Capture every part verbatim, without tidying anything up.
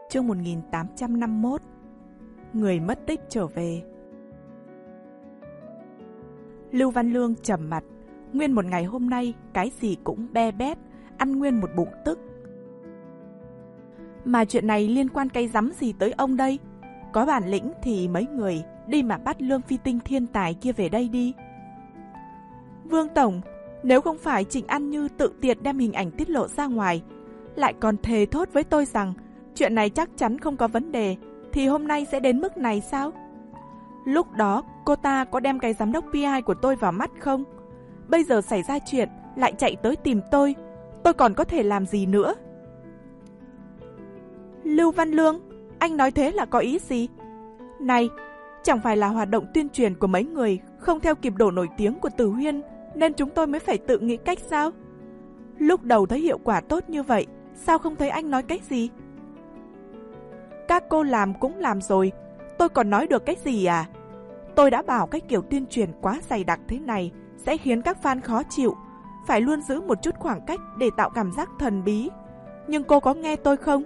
chương một nghìn tám trăm năm mươi mốt. Người mất tích trở về. Lưu Văn Lương trầm mặt. Nguyên một ngày hôm nay, cái gì cũng be bét, ăn nguyên một bụng tức. Mà chuyện này liên quan cái rắm gì tới ông đây? Có bản lĩnh thì mấy người đi mà bắt Lương Phi Tinh thiên tài kia về đây đi. Vương Tổng, nếu không phải Trịnh An Như tự tiệt đem hình ảnh tiết lộ ra ngoài, lại còn thề thốt với tôi rằng chuyện này chắc chắn không có vấn đề, thì hôm nay sẽ đến mức này sao? Lúc đó cô ta có đem cái giám đốc pê i của tôi vào mắt không? Bây giờ xảy ra chuyện lại chạy tới tìm tôi, tôi còn có thể làm gì nữa? Lưu Văn Lương, anh nói thế là có ý gì? Này, chẳng phải là hoạt động tuyên truyền của mấy người không theo kịp độ nổi tiếng của Tử Huyên nên chúng tôi mới phải tự nghĩ cách sao? Lúc đầu thấy hiệu quả tốt như vậy, sao không thấy anh nói cách gì? Các cô làm cũng làm rồi, tôi còn nói được cái gì à? Tôi đã bảo cái kiểu tuyên truyền quá dày đặc thế này sẽ khiến các fan khó chịu, phải luôn giữ một chút khoảng cách để tạo cảm giác thần bí. Nhưng cô có nghe tôi không?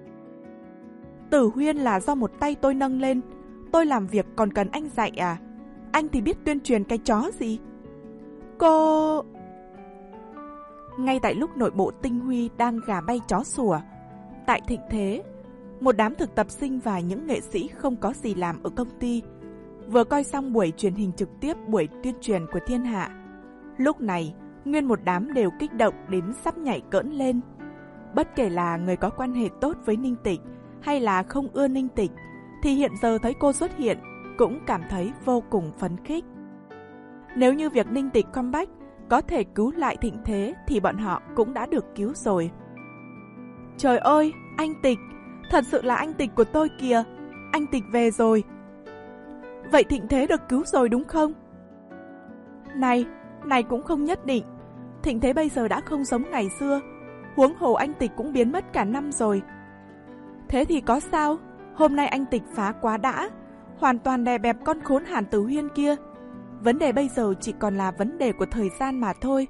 Tử Huyên là do một tay tôi nâng lên, tôi làm việc còn cần anh dạy à? Anh thì biết tuyên truyền cái chó gì? Cô... Ngay tại lúc nội bộ Tinh Huy đang gà bay chó sủa, tại Thịnh Thế, một đám thực tập sinh và những nghệ sĩ không có gì làm ở công ty vừa coi xong buổi truyền hình trực tiếp buổi tuyên truyền của Thiên Hạ. Lúc này, nguyên một đám đều kích động đến sắp nhảy cỡn lên. Bất kể là người có quan hệ tốt với Ninh Tịch hay là không ưa Ninh Tịch, thì hiện giờ thấy cô xuất hiện cũng cảm thấy vô cùng phấn khích. Nếu như việc Ninh Tịch comeback có thể cứu lại Thịnh Thế thì bọn họ cũng đã được cứu rồi. Trời ơi, anh Tịch, thật sự là anh Tịch của tôi kìa, anh Tịch về rồi. Vậy Thịnh Thế được cứu rồi đúng không? Này, này cũng không nhất định. Thịnh Thế bây giờ đã không giống ngày xưa, huống hồ anh Tịch cũng biến mất cả năm rồi. Thế thì có sao? Hôm nay anh Tịch phá quá đã, hoàn toàn đè bẹp con khốn Hàn Tử Huyên kia. Vấn đề bây giờ chỉ còn là vấn đề của thời gian mà thôi.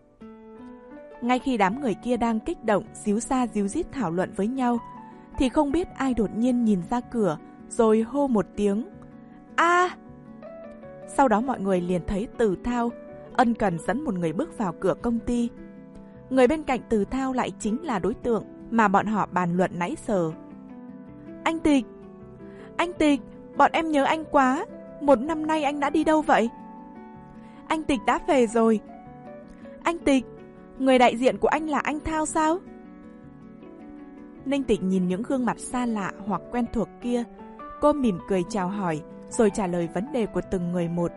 Ngay khi đám người kia đang kích động, díu ra díu dít thảo luận với nhau, thì không biết ai đột nhiên nhìn ra cửa, rồi hô một tiếng A! À! Sau đó mọi người liền thấy Từ Thao ân cần dẫn một người bước vào cửa công ty. Người bên cạnh Từ Thao lại chính là đối tượng mà bọn họ bàn luận nãy giờ. Anh Tịch! Anh Tịch! Bọn em nhớ anh quá! Một năm nay anh đã đi đâu vậy? Anh Tịch đã về rồi. Anh Tịch! Người đại diện của anh là anh Thao sao? Ninh Tịch nhìn những gương mặt xa lạ hoặc quen thuộc kia, cô mỉm cười chào hỏi rồi trả lời vấn đề của từng người một.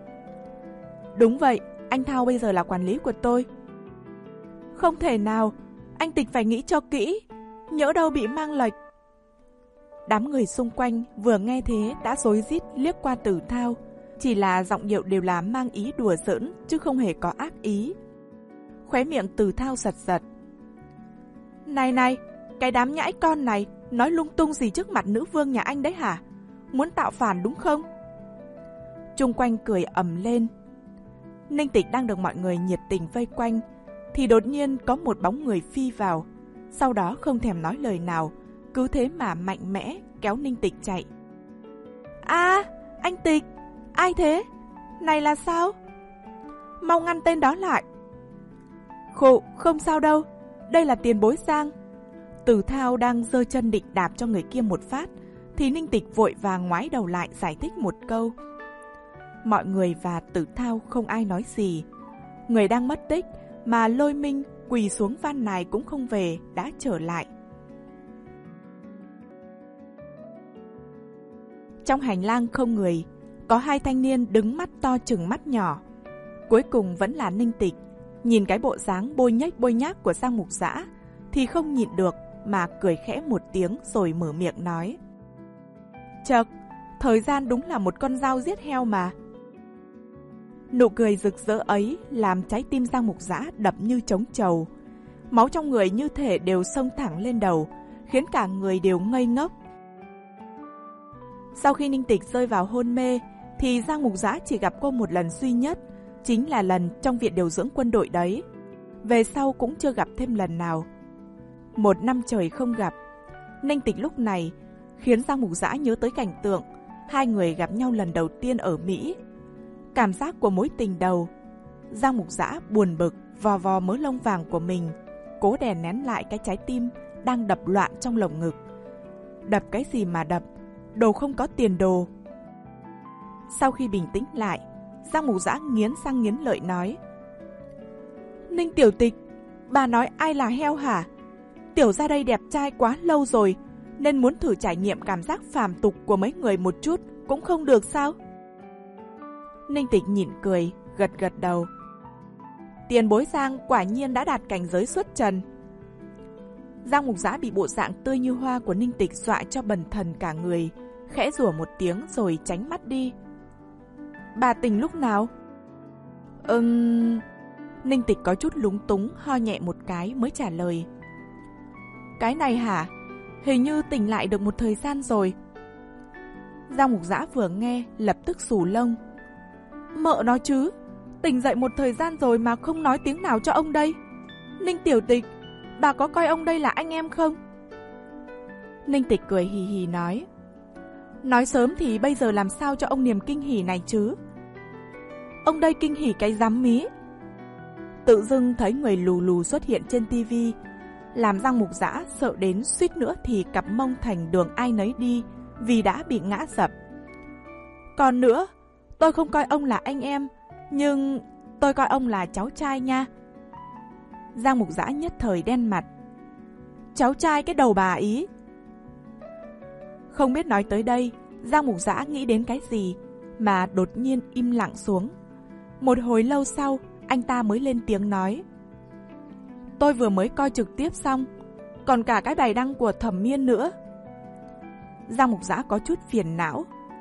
Đúng vậy, anh Thao bây giờ là quản lý của tôi. Không thể nào, anh Tịch phải nghĩ cho kỹ, nhỡ đâu bị mang lệch. Đám người xung quanh vừa nghe thế đã rối rít liếc qua Từ Thao, chỉ là giọng điệu đều là mang ý đùa giỡn chứ không hề có ác ý. Khóe miệng Từ Thao giật giật. Này này, cái đám nhãi con này nói lung tung gì trước mặt nữ vương nhà anh đấy hả? Muốn tạo phản đúng không? Chung quanh cười ầm lên. Ninh Tịch đang được mọi người nhiệt tình vây quanh, thì đột nhiên có một bóng người phi vào, sau đó không thèm nói lời nào, cứ thế mà mạnh mẽ kéo Ninh Tịch chạy. A, à, anh Tịch, ai thế? Này là sao? Mau ngăn tên đó lại. Khụ, không sao đâu, đây là tiền bối Giang. Từ Thao đang giơ chân định đạp cho người kia một phát, thì Ninh Tịch vội vàng ngoái đầu lại giải thích một câu. Mọi người và Từ Thao không ai nói gì. Người đang mất tích mà Lôi Minh quỳ xuống van nài cũng không về đã trở lại. Trong hành lang không người, có hai thanh niên đứng mắt to chừng mắt nhỏ. Cuối cùng vẫn là Ninh Tịch, nhìn cái bộ dáng bôi nhếch bôi nhác của Giang Mục Dã thì không nhịn được mà cười khẽ một tiếng rồi mở miệng nói. Chậc, thời gian đúng là một con dao giết heo mà. Nụ cười rực rỡ ấy làm trái tim Giang Mục Dã đập như trống trầu. Máu trong người như thể đều xông thẳng lên đầu, khiến cả người đều ngây ngốc. Sau khi Ninh Tịch rơi vào hôn mê, thì Giang Mục Dã chỉ gặp cô một lần duy nhất, chính là lần trong viện điều dưỡng quân đội đấy. Về sau cũng chưa gặp thêm lần nào. Một năm trời không gặp, Ninh Tịch lúc này khiến Giang Mục Dã nhớ tới cảnh tượng hai người gặp nhau lần đầu tiên ở Mỹ. Cảm giác của mối tình đầu. Giang Mục Dã buồn bực vò vò mớ lông vàng của mình, cố đè nén lại cái trái tim đang đập loạn trong lồng ngực. Đập cái gì mà đập, đồ không có tiền đồ. Sau khi bình tĩnh lại, Giang Mục Dã nghiến răng nghiến lợi nói: Ninh tiểu tịch, bà nói ai là heo hả? Tiểu ra đây đẹp trai quá lâu rồi, nên muốn thử trải nghiệm cảm giác phàm tục của mấy người một chút cũng không được sao? Ninh Tịch nhịn cười, gật gật đầu. Tiền bối Giang quả nhiên đã đạt cảnh giới xuất trần. Giang Mục Dã bị bộ dạng tươi như hoa của Ninh Tịch dọa cho bần thần cả người, khẽ rủa một tiếng rồi tránh mắt đi. Bà tình lúc nào? Ừm... Ninh Tịch có chút lúng túng, ho nhẹ một cái mới trả lời. Cái này hả? Hình như tỉnh lại được một thời gian rồi. Giang Mục Dã vừa nghe lập tức xù lông. Mợ nói chứ, tỉnh dậy một thời gian rồi mà không nói tiếng nào cho ông đây. Ninh tiểu tịch, bà có coi ông đây là anh em không? Ninh Tịch cười hì hì nói. Nói sớm thì bây giờ làm sao cho ông niềm kinh hỉ này chứ? Ông đây kinh hỉ cái rắm mí. Tự dưng thấy người lù lù xuất hiện trên tivi, làm Giang Mục Dã sợ đến suýt nữa thì cặp mông thành đường ai nấy đi vì đã bị ngã dập. Còn nữa, tôi không coi ông là anh em, nhưng tôi coi ông là cháu trai nha. Giang Mục Dã nhất thời đen mặt. Cháu trai cái đầu bà ý. Không biết nói tới đây, Giang Mục Dã nghĩ đến cái gì mà đột nhiên im lặng xuống. Một hồi lâu sau, anh ta mới lên tiếng nói. Tôi vừa mới coi trực tiếp xong, còn cả cái bài đăng của Thẩm Miên nữa. Giang Mục Dã có chút phiền não.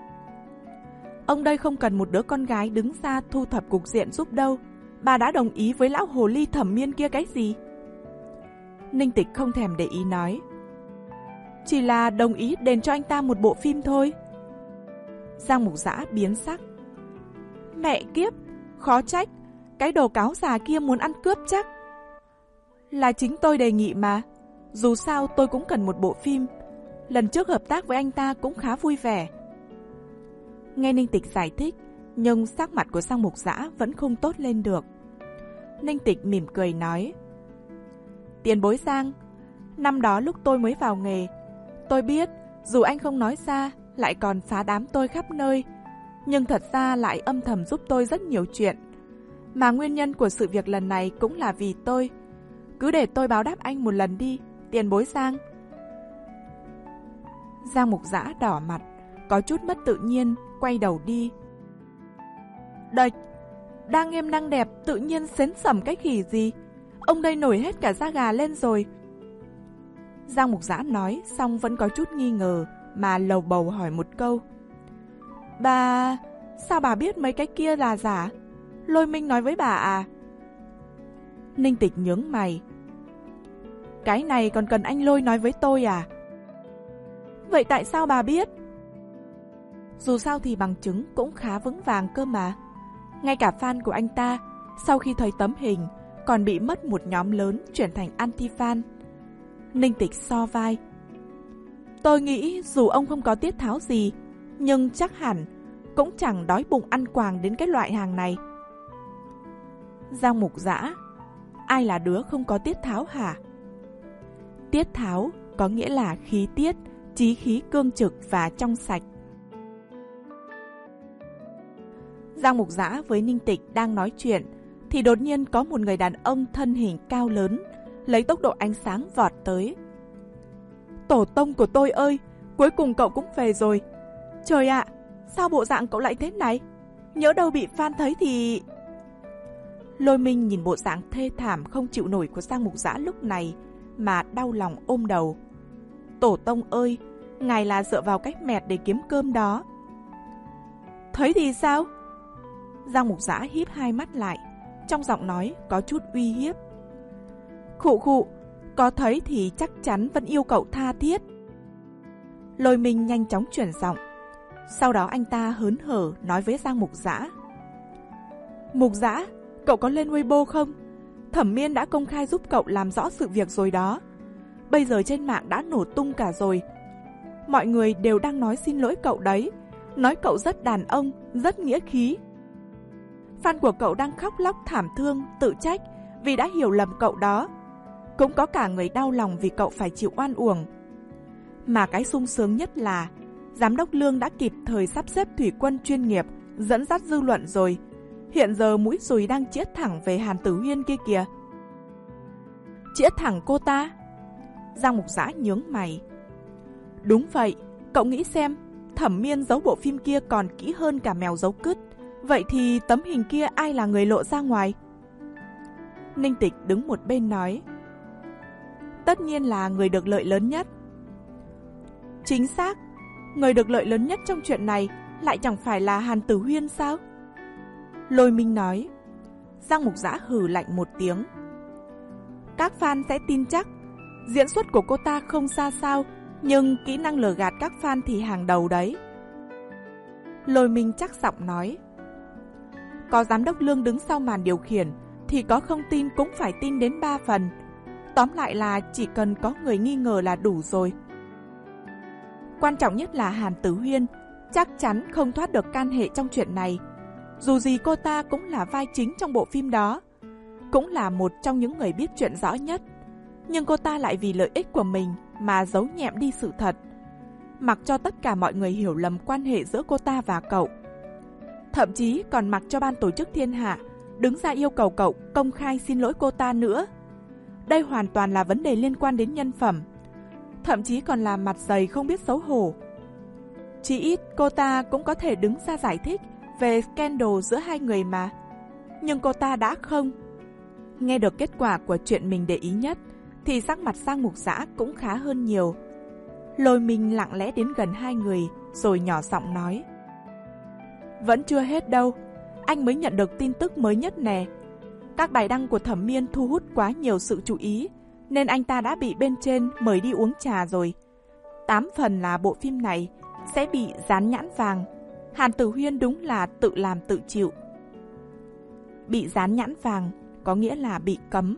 Ông đây không cần một đứa con gái đứng ra thu thập cục diện giúp đâu. Bà đã đồng ý với lão hồ ly Thẩm Miên kia cái gì? Ninh Tịch không thèm để ý nói. Chỉ là đồng ý đền cho anh ta một bộ phim thôi. Giang Mục Dã biến sắc. Mẹ kiếp, khó trách, cái đồ cáo già kia muốn ăn cướp chắc. Là chính tôi đề nghị mà. Dù sao tôi cũng cần một bộ phim. Lần trước hợp tác với anh ta cũng khá vui vẻ. Nghe Ninh Tịch giải thích, nhưng sắc mặt của Giang Mục Dã vẫn không tốt lên được. Ninh Tịch mỉm cười nói. Tiền bối Giang, năm đó lúc tôi mới vào nghề, tôi biết dù anh không nói ra lại còn phá đám tôi khắp nơi, nhưng thật ra lại âm thầm giúp tôi rất nhiều chuyện. Mà nguyên nhân của sự việc lần này cũng là vì tôi. Cứ để tôi báo đáp anh một lần đi, tiền bối Giang. Giang Mục Dã đỏ mặt, có chút mất tự nhiên, quay đầu đi. Đệch, đang êm đang đẹp, tự nhiên xến xẩm cái khỉ gì? Ông đây nổi hết cả da gà lên rồi. Giang Mục Dã nói xong vẫn có chút nghi ngờ, mà lầu bầu hỏi một câu. Bà... sao bà biết mấy cái kia là giả? Lôi Minh nói với bà à? Ninh Tịch nhướng mày. Cái này còn cần anh Lôi nói với tôi à? Vậy tại sao bà biết? Dù sao thì bằng chứng cũng khá vững vàng cơ mà. Ngay cả fan của anh ta, sau khi thấy tấm hình, còn bị mất một nhóm lớn chuyển thành anti-fan. Ninh Tịch so vai. Tôi nghĩ dù ông không có tiết tháo gì, nhưng chắc hẳn cũng chẳng đói bụng ăn quàng đến cái loại hàng này. Giang Mục Dã, ai là đứa không có tiết tháo hả? Tiết tháo có nghĩa là khí tiết, chí khí cương trực và trong sạch. Giang Mục Dã với Ninh Tịch đang nói chuyện, thì đột nhiên có một người đàn ông thân hình cao lớn, lấy tốc độ ánh sáng vọt tới. Tổ tông của tôi ơi, cuối cùng cậu cũng về rồi. Trời ạ, sao bộ dạng cậu lại thế này? Nhỡ đâu bị fan thấy thì... Lôi Minh nhìn bộ dạng thê thảm không chịu nổi của Giang Mục Dã lúc này mà đau lòng ôm đầu. Tổ tông ơi, ngài là dựa vào cách mẹt để kiếm cơm đó. Thấy thì sao? Giang Mục Dã híp hai mắt lại, trong giọng nói có chút uy hiếp. Khụ khụ, có thấy thì chắc chắn vẫn yêu cậu tha thiết. Lôi Minh nhanh chóng chuyển giọng. Sau đó anh ta hớn hở nói với Giang Mục Dã. Mục Dã, cậu có lên Weibo không? Thẩm Miên đã công khai giúp cậu làm rõ sự việc rồi đó. bây giờ trên mạng đã nổ tung cả rồi. Mọi người đều đang nói xin lỗi cậu đấy, nói cậu rất đàn ông, rất nghĩa khí. Fan của cậu đang khóc lóc thảm thương, tự trách vì đã hiểu lầm cậu đó. Cũng có cả người đau lòng vì cậu phải chịu oan uổng. Mà cái sung sướng nhất là Giám đốc Lương đã kịp thời sắp xếp thủy quân chuyên nghiệp, dẫn dắt dư luận rồi. Hiện giờ mũi dùi đang chĩa thẳng về Hàn Tử Huyên kia kìa. Chĩa thẳng cô ta? Giang Mục Dã nhướng mày. Đúng vậy, cậu nghĩ xem, Thẩm Miên giấu bộ phim kia còn kỹ hơn cả mèo giấu cứt. Vậy thì tấm hình kia ai là người lộ ra ngoài? Ninh Tịch đứng một bên nói. Tất nhiên là người được lợi lớn nhất. Chính xác, người được lợi lớn nhất trong chuyện này lại chẳng phải là Hàn Tử Huyên sao? Lôi Minh nói. Giang Mục Dã hừ lạnh một tiếng. Các fan sẽ tin chắc. Diễn xuất của cô ta không xa sao, nhưng kỹ năng lừa gạt các fan thì hàng đầu đấy. Lôi Minh chắc giọng nói. Có Giám đốc Lương đứng sau màn điều khiển thì có không tin cũng phải tin đến ba phần. Tóm lại là chỉ cần có người nghi ngờ là đủ rồi. Quan trọng nhất là Hàn Tử Huyên chắc chắn không thoát được can hệ trong chuyện này. Dù gì cô ta cũng là vai chính trong bộ phim đó, cũng là một trong những người biết chuyện rõ nhất. Nhưng cô ta lại vì lợi ích của mình mà giấu nhẹm đi sự thật, mặc cho tất cả mọi người hiểu lầm quan hệ giữa cô ta và cậu. Thậm chí còn mặc cho ban tổ chức Thiên Hạ đứng ra yêu cầu cậu công khai xin lỗi cô ta nữa. Đây hoàn toàn là vấn đề liên quan đến nhân phẩm. Thậm chí còn là mặt dày không biết xấu hổ. Chỉ ít cô ta cũng có thể đứng ra giải thích về scandal giữa hai người mà. Nhưng cô ta đã không. Nghe được kết quả của chuyện mình để ý nhất thì sắc mặt Giang Mục Dã cũng khá hơn nhiều. Lôi Minh lặng lẽ đến gần hai người rồi nhỏ giọng nói. Vẫn chưa hết đâu, anh mới nhận được tin tức mới nhất nè. Các bài đăng của Thẩm Miên thu hút quá nhiều sự chú ý, nên anh ta đã bị bên trên mời đi uống trà rồi. Tám phần là bộ phim này sẽ bị dán nhãn vàng. Hàn Tử Huyên đúng là tự làm tự chịu. Bị dán nhãn vàng có nghĩa là bị cấm.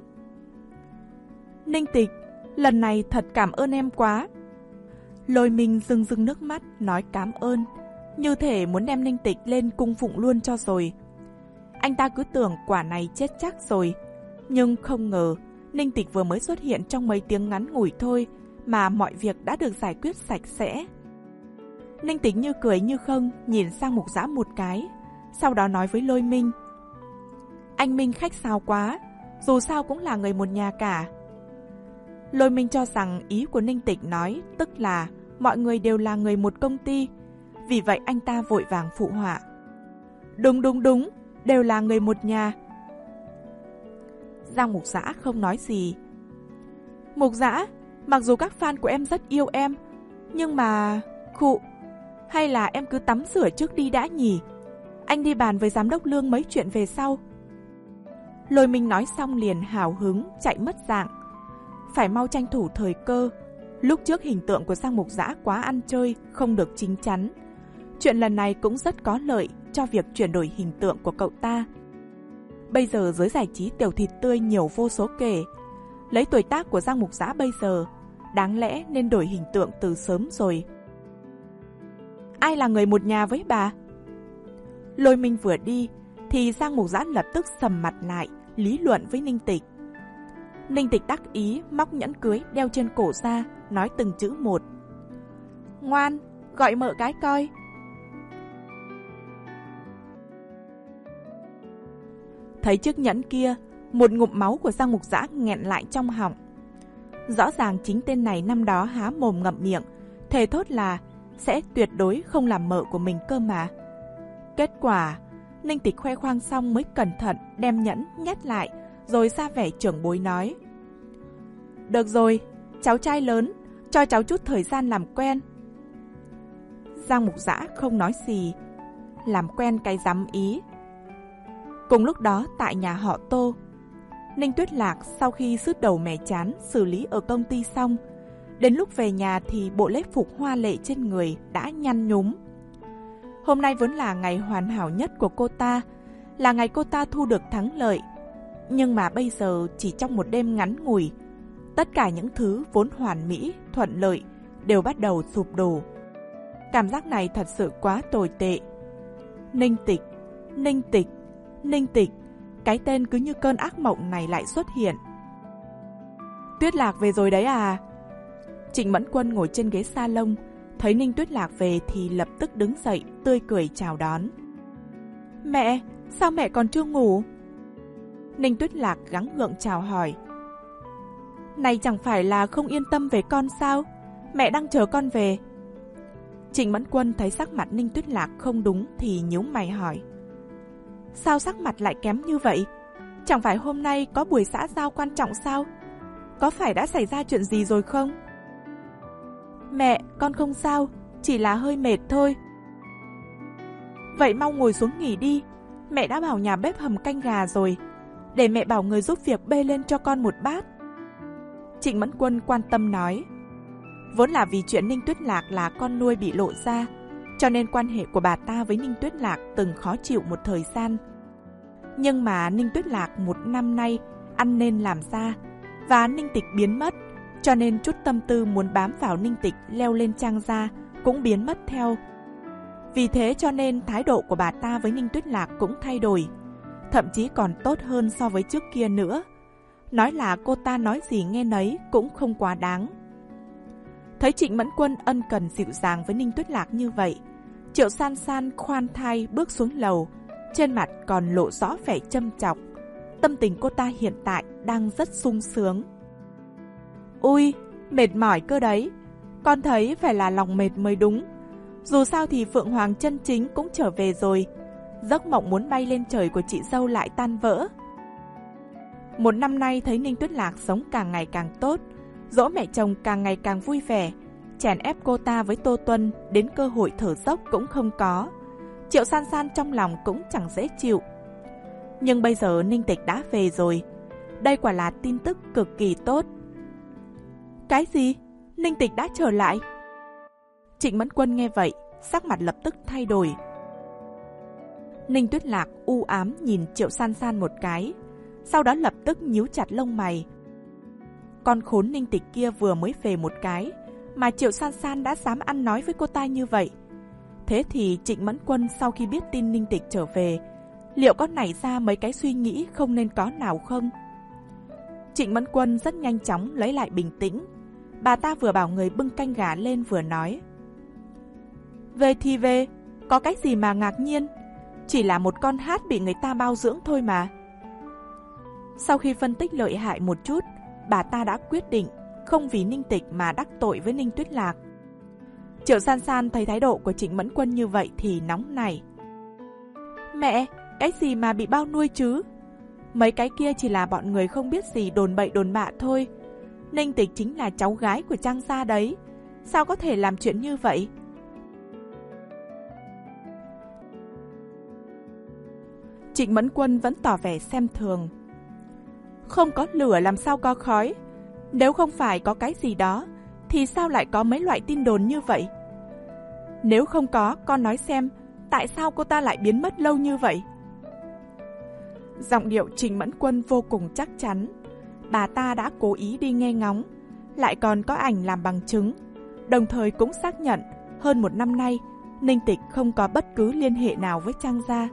Ninh Tịch, lần này thật cảm ơn em quá. Lôi Minh rưng rưng nước mắt nói cảm ơn, như thể muốn đem Ninh Tịch lên cung phụng luôn cho rồi. Anh ta cứ tưởng quả này chết chắc rồi, nhưng không ngờ Ninh Tịch vừa mới xuất hiện trong mấy tiếng ngắn ngủi thôi mà mọi việc đã được giải quyết sạch sẽ. Ninh Tịch như cười như không nhìn sang Mục Dã một cái, sau đó nói với Lôi Minh. Anh Minh khách sáo quá, dù sao cũng là người một nhà cả. Lôi Minh cho rằng ý của Ninh Tịch nói tức là mọi người đều là người một công ty, vì vậy anh ta vội vàng phụ họa. Đúng đúng đúng, đều là người một nhà. Giang Mục Dã không nói gì. Mục Dã, mặc dù các fan của em rất yêu em, nhưng mà... Khụ, hay là em cứ tắm rửa trước đi đã nhỉ? Anh đi bàn với Giám đốc Lương mấy chuyện về sau. Lôi Minh nói xong liền hào hứng chạy mất dạng. Phải mau tranh thủ thời cơ. Lúc trước hình tượng của Giang Mục Dã quá ăn chơi, không được chín chắn. Chuyện lần này cũng rất có lợi cho việc chuyển đổi hình tượng của cậu ta. Bây giờ giới giải trí tiểu thịt tươi nhiều vô số kể. Lấy tuổi tác của Giang Mục Dã bây giờ, đáng lẽ nên đổi hình tượng từ sớm rồi. Ai là người một nhà với bà? Lôi Minh vừa đi thì Giang Mục Dã lập tức sầm mặt lại, lý luận với Ninh Tịch. Ninh Tịch đắc ý móc nhẫn cưới đeo trên cổ ra, nói từng chữ một. Ngoan, gọi mợ cái coi. Thấy chiếc nhẫn kia, một ngụm máu của Giang Mục Dã nghẹn lại trong họng. Rõ ràng chính tên này năm đó há mồm ngậm miệng, thề thốt là sẽ tuyệt đối không làm mợ của mình cơ mà. Kết quả, Ninh Tịch khoe khoang xong mới cẩn thận đem nhẫn nhét lại, rồi ra vẻ trưởng bối nói. Được rồi, cháu trai lớn, cho cháu chút thời gian làm quen. Giang Mục Dã không nói gì. Làm quen cái dám ý. Cùng lúc đó tại nhà họ Tô, Ninh Tuyết Lạc sau khi sứt đầu mẻ chán xử lý ở công ty xong, đến lúc về nhà thì bộ lễ phục hoa lệ trên người đã nhăn nhúm. Hôm nay vốn là ngày hoàn hảo nhất của cô ta, là ngày cô ta thu được thắng lợi. Nhưng mà bây giờ chỉ trong một đêm ngắn ngủi, Tất cả những thứ vốn hoàn mỹ, thuận lợi đều bắt đầu sụp đổ. Cảm giác này thật sự quá tồi tệ. Ninh Tịch, Ninh Tịch, Ninh Tịch, cái tên cứ như cơn ác mộng này lại xuất hiện. Tuyết Lạc về rồi đấy à? Trịnh Mẫn Quân ngồi trên ghế salon, thấy Ninh Tuyết Lạc về thì lập tức đứng dậy, tươi cười chào đón. Mẹ, sao mẹ còn chưa ngủ? Ninh Tuyết Lạc gắng gượng chào hỏi. Này chẳng phải là không yên tâm về con sao? Mẹ đang chờ con về. Trịnh Mẫn Quân thấy sắc mặt Ninh Tuyết Lạc không đúng thì nhíu mày hỏi. Sao sắc mặt lại kém như vậy? Chẳng phải hôm nay có buổi xã giao quan trọng sao? Có phải đã xảy ra chuyện gì rồi không? Mẹ, con không sao, chỉ là hơi mệt thôi. Vậy mau ngồi xuống nghỉ đi. Mẹ đã bảo nhà bếp hầm canh gà rồi. Để mẹ bảo người giúp việc bê lên cho con một bát. Trịnh Mẫn Quân quan tâm nói. Vốn là vì chuyện Ninh Tuyết Lạc là con nuôi bị lộ ra, cho nên quan hệ của bà ta với Ninh Tuyết Lạc từng khó chịu một thời gian. Nhưng mà Ninh Tuyết Lạc một năm nay ăn nên làm ra, và Ninh Tịch biến mất, cho nên chút tâm tư muốn bám vào Ninh Tịch leo lên Trang gia cũng biến mất theo. Vì thế cho nên thái độ của bà ta với Ninh Tuyết Lạc cũng thay đổi, thậm chí còn tốt hơn so với trước kia nữa. Nói là cô ta nói gì nghe nấy cũng không quá đáng. Thấy Trịnh Mẫn Quân ân cần dịu dàng với Ninh Tuyết Lạc như vậy, Triệu San San khoan thai bước xuống lầu, trên mặt còn lộ rõ vẻ châm chọc. Tâm tình cô ta hiện tại đang rất sung sướng. Ui, mệt mỏi cơ đấy. Con thấy phải là lòng mệt mới đúng. Dù sao thì Phượng Hoàng chân chính cũng trở về rồi. Giấc mộng muốn bay lên trời của chị dâu lại tan vỡ. Một năm nay thấy Ninh Tuyết Lạc sống càng ngày càng tốt, dỗ mẹ chồng càng ngày càng vui vẻ, chèn ép cô ta với Tô Tuân đến cơ hội thở dốc cũng không có. Triệu San San trong lòng cũng chẳng dễ chịu. Nhưng bây giờ Ninh Tịch đã về rồi, đây quả là tin tức cực kỳ tốt. Cái gì? Ninh Tịch đã trở lại? Trịnh Mẫn Quân nghe vậy, sắc mặt lập tức thay đổi. Ninh Tuyết Lạc u ám nhìn Triệu San San một cái, sau đó lập tức nhíu chặt lông mày. Con khốn Ninh Tịch kia vừa mới về một cái, mà Triệu San San đã dám ăn nói với cô ta như vậy. Thế thì Trịnh Mẫn Quân sau khi biết tin Ninh Tịch trở về, liệu có nảy ra mấy cái suy nghĩ không nên có nào không? Trịnh Mẫn Quân rất nhanh chóng lấy lại bình tĩnh. Bà ta vừa bảo người bưng canh gà lên vừa nói. Về thì về, có cái gì mà ngạc nhiên? Chỉ là một con hát bị người ta bao dưỡng thôi mà. Sau khi phân tích lợi hại một chút, bà ta đã quyết định không vì Ninh Tịch mà đắc tội với Ninh Tuyết Lạc. Triệu San San thấy thái độ của Trịnh Mẫn Quân như vậy thì nóng nảy. Mẹ, cái gì mà bị bao nuôi chứ? Mấy cái kia chỉ là bọn người không biết gì đồn bậy đồn bạ thôi. Ninh Tịch chính là cháu gái của Trang gia đấy. Sao có thể làm chuyện như vậy? Trịnh Mẫn Quân vẫn tỏ vẻ xem thường. Không có lửa làm sao có khói. Nếu không phải có cái gì đó, thì sao lại có mấy loại tin đồn như vậy? Nếu không có, con nói xem, tại sao cô ta lại biến mất lâu như vậy? Giọng điệu Trịnh Mẫn Quân vô cùng chắc chắn. Bà ta đã cố ý đi nghe ngóng, lại còn có ảnh làm bằng chứng, đồng thời cũng xác nhận hơn một năm nay Ninh Tịch không có bất cứ liên hệ nào với Trang gia.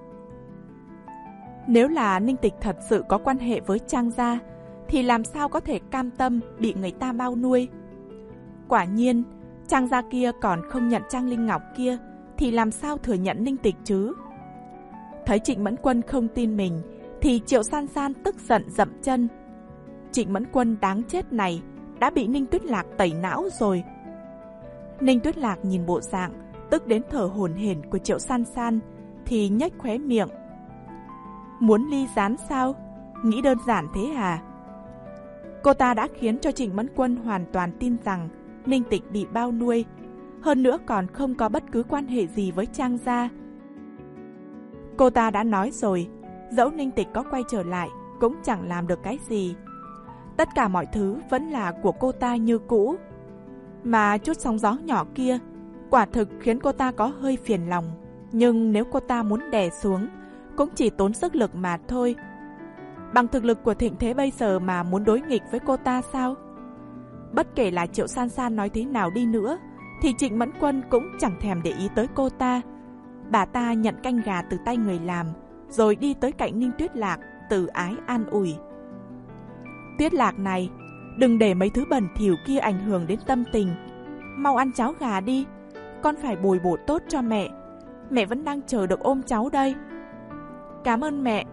Nếu là Ninh Tịch thật sự có quan hệ với Trang gia, thì làm sao có thể cam tâm bị người ta bao nuôi? Quả nhiên, Trang gia kia còn không nhận Trang Linh Ngọc kia, thì làm sao thừa nhận Ninh Tịch chứ? Thấy Trịnh Mẫn Quân không tin mình, thì Triệu San San tức giận dậm chân. Trịnh Mẫn Quân đáng chết này đã bị Ninh Tuyết Lạc tẩy não rồi. Ninh Tuyết Lạc nhìn bộ dạng tức đến thở hổn hển của Triệu San San thì nhếch khóe miệng. Muốn ly gián sao? Nghĩ đơn giản thế à? Cô ta đã khiến cho Trịnh Mẫn Quân hoàn toàn tin rằng Ninh Tịch bị bao nuôi, hơn nữa còn không có bất cứ quan hệ gì với Trang gia. Cô ta đã nói rồi, dẫu Ninh Tịch có quay trở lại cũng chẳng làm được cái gì. Tất cả mọi thứ vẫn là của cô ta như cũ. Mà chút sóng gió nhỏ kia quả thực khiến cô ta có hơi phiền lòng. Nhưng nếu cô ta muốn đè xuống cũng chỉ tốn sức lực mà thôi. Bằng thực lực của Thịnh Thế bây giờ mà muốn đối nghịch với cô ta sao? Bất kể là Triệu San San nói thế nào đi nữa, thì Trịnh Mẫn Quân cũng chẳng thèm để ý tới cô ta. Bà ta nhận canh gà từ tay người làm, rồi đi tới cạnh Ninh Tuyết Lạc, từ ái an ủi. Tuyết Lạc này, đừng để mấy thứ bẩn thỉu kia ảnh hưởng đến tâm tình. Mau ăn cháo gà đi, con phải bồi bổ tốt cho mẹ. Mẹ vẫn đang chờ được ôm cháu đây. Cảm ơn mẹ.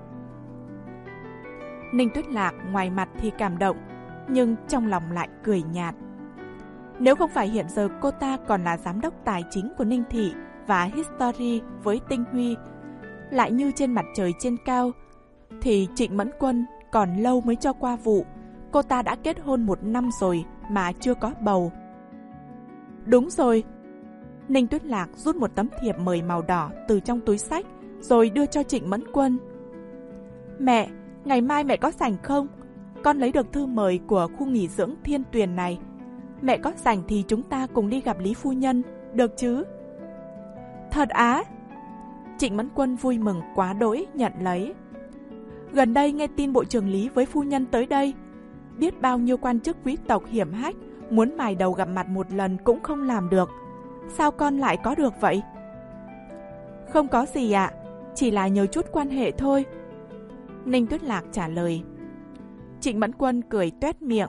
Ninh Tuyết Lạc ngoài mặt thì cảm động, nhưng trong lòng lại cười nhạt. Nếu không phải hiện giờ cô ta còn là giám đốc tài chính của Ninh Thị và History với Tinh Huy, lại như trên mặt trời trên cao, thì Trịnh Mẫn Quân còn lâu mới cho qua vụ. Cô ta đã kết hôn một năm rồi mà chưa có bầu. Đúng rồi. Ninh Tuyết Lạc rút một tấm thiệp mời màu đỏ từ trong túi xách, rồi đưa cho Trịnh Mẫn Quân. Mẹ, ngày mai mẹ có rảnh không? Con lấy được thư mời của khu nghỉ dưỡng Thiên Tuyền này. Mẹ có rảnh thì chúng ta cùng đi gặp Lý phu nhân, được chứ? Thật á? Trịnh Mẫn Quân vui mừng quá đỗi nhận lấy. Gần đây nghe tin bộ trưởng Lý với phu nhân tới đây. Biết bao nhiêu quan chức quý tộc hiểm hách muốn mài đầu gặp mặt một lần cũng không làm được. Sao con lại có được vậy? Không có gì ạ, chỉ là nhờ chút quan hệ thôi. Ninh Tuyết Lạc trả lời. Trịnh Mẫn Quân cười toét miệng.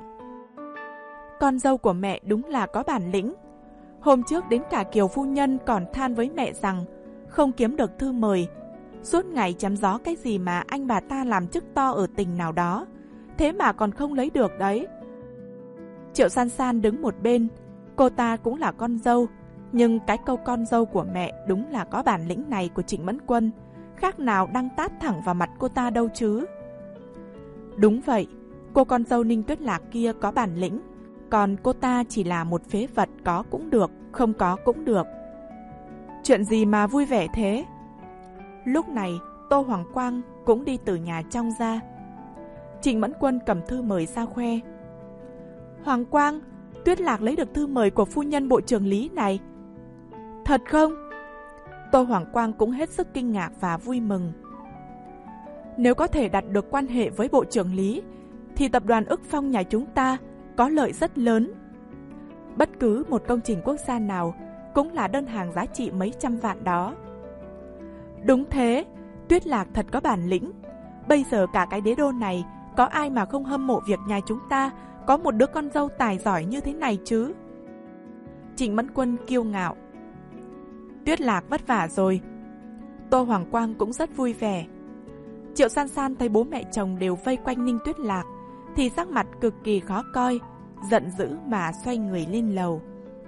Con dâu của mẹ đúng là có bản lĩnh. Hôm trước đến cả Kiều phu nhân còn than với mẹ rằng không kiếm được thư mời. Suốt ngày chém gió cái gì mà anh bà ta làm chức to ở tỉnh nào đó, thế mà còn không lấy được đấy. Triệu San San đứng một bên. Cô ta cũng là con dâu, nhưng cái câu con dâu của mẹ đúng là có bản lĩnh này của Trịnh Mẫn Quân, khác nào đang tát thẳng vào mặt cô ta đâu chứ. Đúng vậy, cô con dâu Ninh Tuyết Lạc kia có bản lĩnh, còn cô ta chỉ là một phế vật, có cũng được, không có cũng được. Chuyện gì mà vui vẻ thế? Lúc này, Tô Hoàng Quang cũng đi từ nhà trong ra. Trịnh Mẫn Quân cầm thư mời ra khoe. Hoàng Quang, Tuyết Lạc lấy được thư mời của phu nhân bộ trưởng Lý này. Thật không? Tô Hoàng Quang cũng hết sức kinh ngạc và vui mừng. Nếu có thể đạt được quan hệ với bộ trưởng Lý, thì tập đoàn Ức Phong nhà chúng ta có lợi rất lớn. Bất cứ một công trình quốc gia nào cũng là đơn hàng giá trị mấy trăm vạn đó. Đúng thế, Tuyết Lạc thật có bản lĩnh. Bây giờ cả cái đế đô này, có ai mà không hâm mộ việc nhà chúng ta có một đứa con dâu tài giỏi như thế này chứ? Trịnh Mẫn Quân kiêu ngạo. Tuyết Lạc vất vả rồi. Tô Hoàng Quang cũng rất vui vẻ. Triệu San San thấy bố mẹ chồng đều vây quanh Ninh Tuyết Lạc thì sắc mặt cực kỳ khó coi, giận dữ mà xoay người lên lầu.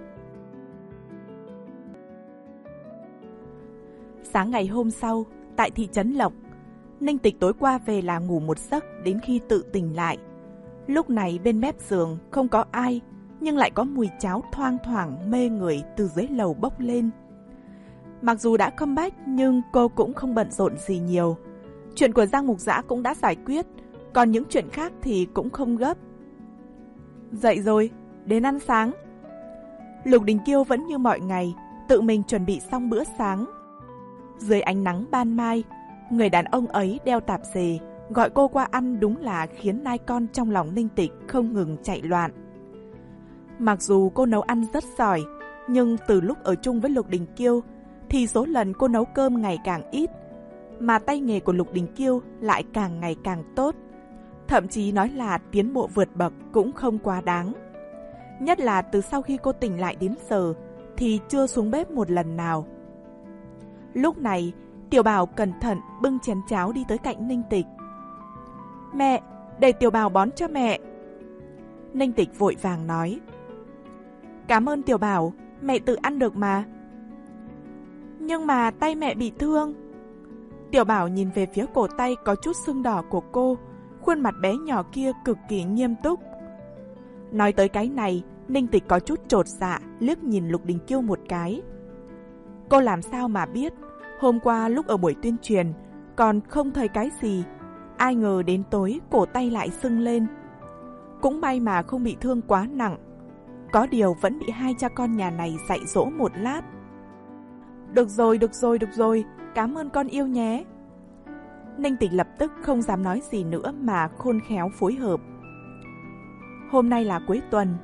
Sáng ngày hôm sau, tại thị trấn Lộc, Ninh Tịch tối qua về là ngủ một giấc đến khi tự tỉnh lại. Lúc này bên mép giường không có ai, nhưng lại có mùi cháo thoang thoảng mê người từ dưới lầu bốc lên. Mặc dù đã comeback nhưng cô cũng không bận rộn gì nhiều. Chuyện của Giang Mục Dã cũng đã giải quyết, còn những chuyện khác thì cũng không gấp. Dậy rồi, đến ăn sáng. Lục Đình Kiêu vẫn như mọi ngày, tự mình chuẩn bị xong bữa sáng. Dưới ánh nắng ban mai, người đàn ông ấy đeo tạp dề, gọi cô qua ăn đúng là khiến nai con trong lòng Ninh Tịch không ngừng chạy loạn. Mặc dù cô nấu ăn rất giỏi, nhưng từ lúc ở chung với Lục Đình Kiêu thì số lần cô nấu cơm ngày càng ít, mà tay nghề của Lục Đình Kiêu lại càng ngày càng tốt. Thậm chí nói là tiến bộ vượt bậc cũng không quá đáng. Nhất là từ sau khi cô tỉnh lại đến giờ thì chưa xuống bếp một lần nào. Lúc này, Tiểu Bảo cẩn thận bưng chén cháo đi tới cạnh Ninh Tịch. Mẹ, để Tiểu Bảo bón cho mẹ. Ninh Tịch vội vàng nói. Cảm ơn Tiểu Bảo, mẹ tự ăn được mà. Nhưng mà tay mẹ bị thương. Tiểu Bảo nhìn về phía cổ tay có chút sưng đỏ của cô, khuôn mặt bé nhỏ kia cực kỳ nghiêm túc. Nói tới cái này, Ninh Tịch có chút chột dạ, liếc nhìn Lục Đình Kiêu một cái. Cô làm sao mà biết, hôm qua lúc ở buổi tuyên truyền còn không thấy cái gì, ai ngờ đến tối cổ tay lại sưng lên. Cũng may mà không bị thương quá nặng, có điều vẫn bị hai cha con nhà này dạy dỗ một lát. Được rồi, được rồi, được rồi, cảm ơn con yêu nhé. Ninh Tịch lập tức không dám nói gì nữa mà khôn khéo phối hợp. Hôm nay là cuối tuần,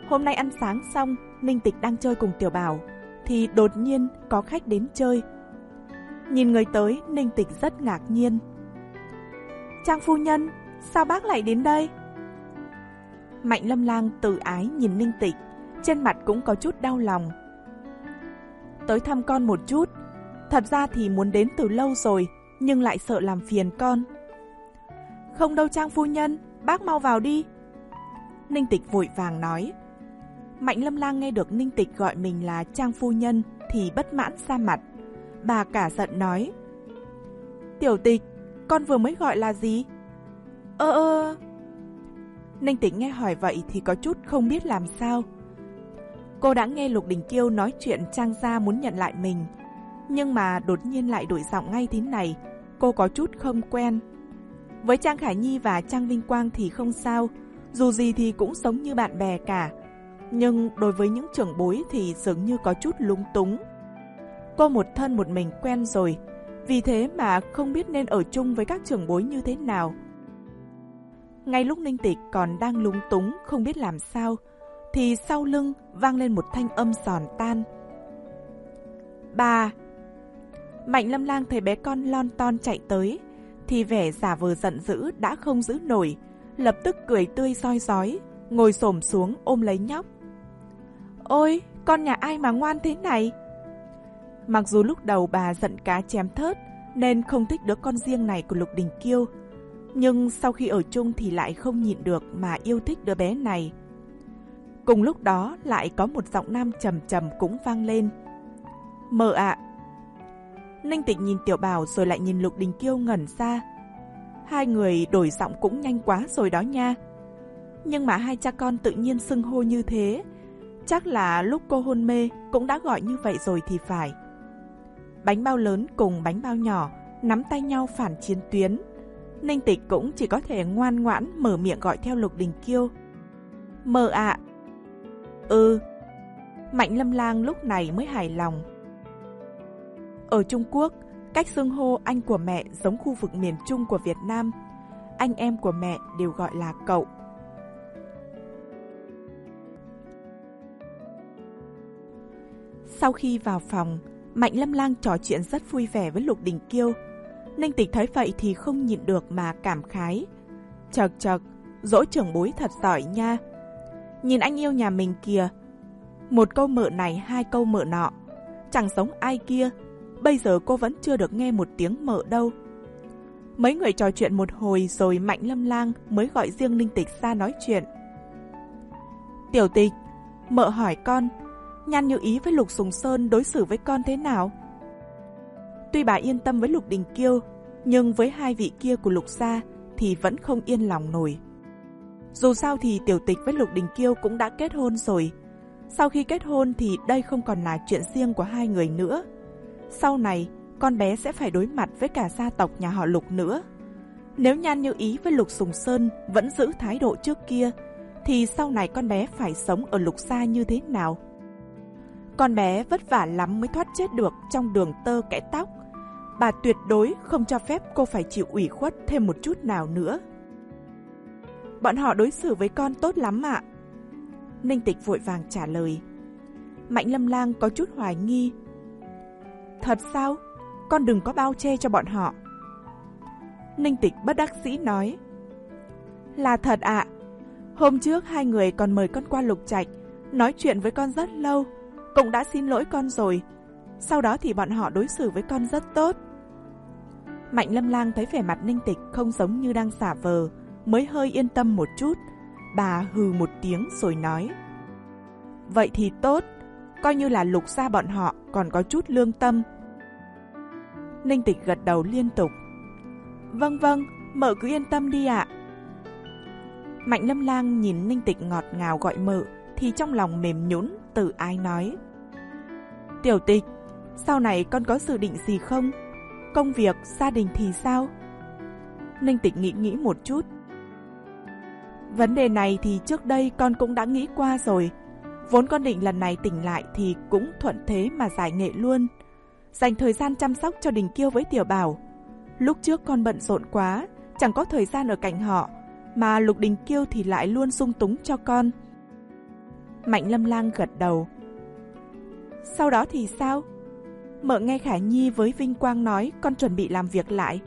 Hôm nay ăn sáng xong, Ninh Tịch đang chơi cùng Tiểu Bảo, thì đột nhiên có khách đến chơi. Nhìn người tới, Ninh Tịch rất ngạc nhiên. Trang phu nhân, sao bác lại đến đây? Mạnh Lâm Lang từ ái nhìn Ninh Tịch, trên mặt cũng có chút đau lòng. Tới thăm con một chút, thật ra thì muốn đến từ lâu rồi, nhưng lại sợ làm phiền con. Không đâu Trang phu nhân, bác mau vào đi. Ninh Tịch vội vàng nói. Mạnh Lâm Lang nghe được Ninh Tịch gọi mình là Trang phu nhân thì bất mãn ra mặt. Bà cả giận nói. Tiểu Tịch, con vừa mới gọi là gì? Ơ ơ... Ninh Tịch nghe hỏi vậy thì có chút không biết làm sao. Cô đã nghe Lục Đình Kiêu nói chuyện Trang gia muốn nhận lại mình, nhưng mà đột nhiên lại đổi giọng ngay thế này, cô có chút không quen. Với Trang Khải Nhi và Trang Vinh Quang thì không sao, dù gì thì cũng sống như bạn bè cả. Nhưng đối với những trưởng bối thì dường như có chút lúng túng. Cô một thân một mình quen rồi, vì thế mà không biết nên ở chung với các trưởng bối như thế nào. Ngay lúc Ninh Tịch còn đang lúng túng không biết làm sao, thì sau lưng vang lên một thanh âm giòn tan. Bà! Mạnh Lâm Lang thấy bé con lon ton chạy tới, thì vẻ giả vờ giận dữ đã không giữ nổi, lập tức cười tươi soi rói, ngồi xổm xuống ôm lấy nhóc. Ôi, con nhà ai mà ngoan thế này? Mặc dù lúc đầu bà giận cá chém thớt, nên không thích đứa con riêng này của Lục Đình Kiêu, nhưng sau khi ở chung thì lại không nhịn được mà yêu thích đứa bé này. Cùng lúc đó lại có một giọng nam trầm trầm cũng vang lên. Mợ ạ! Ninh Tịch nhìn Tiểu Bảo rồi lại nhìn Lục Đình Kiêu ngẩn ra. Hai người đổi giọng cũng nhanh quá rồi đó nha. Nhưng mà hai cha con tự nhiên xưng hô như thế, chắc là lúc cô hôn mê cũng đã gọi như vậy rồi thì phải. Bánh bao lớn cùng bánh bao nhỏ nắm tay nhau phản chiến tuyến. Ninh Tịch cũng chỉ có thể ngoan ngoãn mở miệng gọi theo Lục Đình Kiêu. Mợ ạ! Ừ. Mạnh Lâm Lang lúc này mới hài lòng. Ở Trung Quốc, cách xưng hô anh của mẹ giống khu vực miền Trung của Việt Nam. Anh em của mẹ đều gọi là cậu. Sau khi vào phòng, Mạnh Lâm Lang trò chuyện rất vui vẻ với Lục Đình Kiêu. Ninh Tịch thấy vậy thì không nhịn được mà cảm khái. Chật chật, dỗ trưởng bối thật giỏi nha. Nhìn anh yêu nhà mình kìa. Một câu mợ này hai câu mợ nọ. Chẳng giống ai kia. Bây giờ cô vẫn chưa được nghe một tiếng mợ đâu. Mấy người trò chuyện một hồi rồi Mạnh Lâm Lang mới gọi riêng Ninh Tịch ra nói chuyện. Tiểu Tịch, mợ hỏi con, Nhan Như Ý với Lục Sùng Sơn đối xử với con thế nào? Tuy bà yên tâm với Lục Đình Kiêu, nhưng với hai vị kia của Lục gia thì vẫn không yên lòng nổi. Dù sao thì Tiểu Tịch với Lục Đình Kiêu cũng đã kết hôn rồi. Sau khi kết hôn thì đây không còn là chuyện riêng của hai người nữa. Sau này, con bé sẽ phải đối mặt với cả gia tộc nhà họ Lục nữa. Nếu Nhan Như Ý với Lục Sùng Sơn vẫn giữ thái độ trước kia, thì sau này con bé phải sống ở Lục gia như thế nào? Con bé vất vả lắm mới thoát chết được trong đường tơ kẽ tóc. Bà tuyệt đối không cho phép cô phải chịu ủy khuất thêm một chút nào nữa. Bọn họ đối xử với con tốt lắm ạ. Ninh Tịch vội vàng trả lời. Mạnh Lâm Lang có chút hoài nghi. Thật sao? Con đừng có bao che cho bọn họ. Ninh Tịch bất đắc dĩ nói. Là thật ạ. Hôm trước hai người còn mời con qua Lục Trạch, nói chuyện với con rất lâu, cũng đã xin lỗi con rồi. Sau đó thì bọn họ đối xử với con rất tốt. Mạnh Lâm Lang thấy vẻ mặt Ninh Tịch không giống như đang giả vờ, mới hơi yên tâm một chút. Bà hừ một tiếng rồi nói. Vậy thì tốt, coi như là Lục gia bọn họ còn có chút lương tâm. Ninh Tịch gật đầu liên tục. Vâng vâng, mợ cứ yên tâm đi ạ. Mạnh Lâm Lang nhìn Ninh Tịch ngọt ngào gọi mợ thì trong lòng mềm nhũn, tự ái nói. Tiểu Tịch, sau này con có dự định gì không? Công việc, gia đình thì sao? Ninh Tịch nghĩ nghĩ một chút. Vấn đề này thì trước đây con cũng đã nghĩ qua rồi. Vốn con định lần này tỉnh lại thì cũng thuận thế mà giải nghệ luôn. Dành thời gian chăm sóc cho Đình Kiêu với Tiểu Bảo. Lúc trước con bận rộn quá, chẳng có thời gian ở cạnh họ, mà Lục Đình Kiêu thì lại luôn sung túng cho con. Mạnh Lâm Lang gật đầu. Sau đó thì sao? Mợ nghe Khả Nhi với vinh quang nói con chuẩn bị làm việc lại.